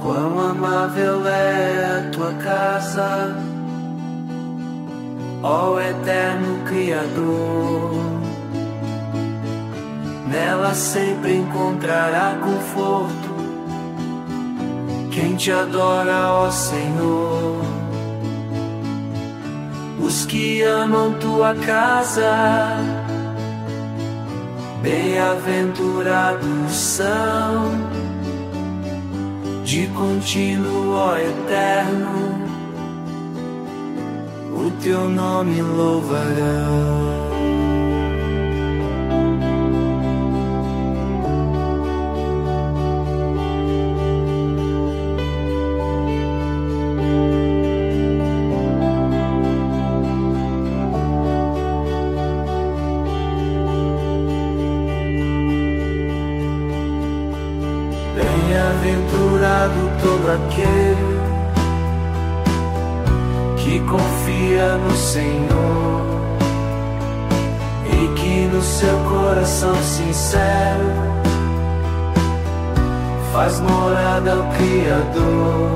Quão amável é a tua casa, ó eterno Criador. Nela sempre encontrará conforto quem te adora, ó Senhor. Os que amam tua casa, bem-aventurados são. De contínuo, ó Eterno, o teu nome louvarão. Bem-aventurado todo aquele que confia no Senhor e que no seu coração sincero faz morada ao Criador.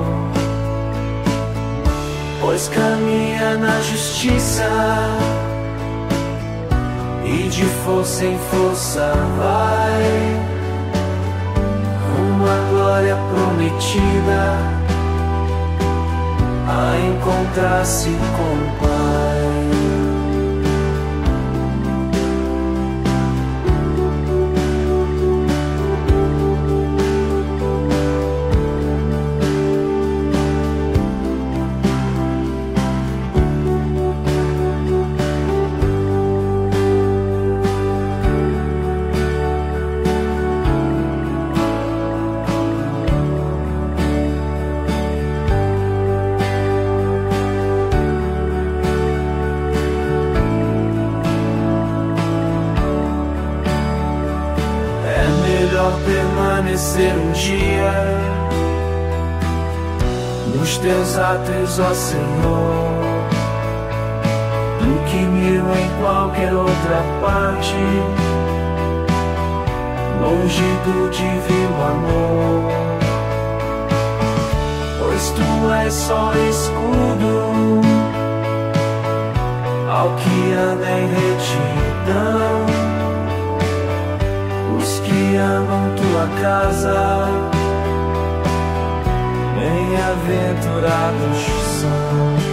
Pois caminha na justiça e de força em força vai uma glória prometida a encontrar-se com o Pai. Permanecer um dia nos teus átrios, ó Senhor, do que 1000 em qualquer outra parte, longe do divino amor. Pois tu és só escudo ao que anda em retidão. Os que amam tua casa, bem-aventurados são.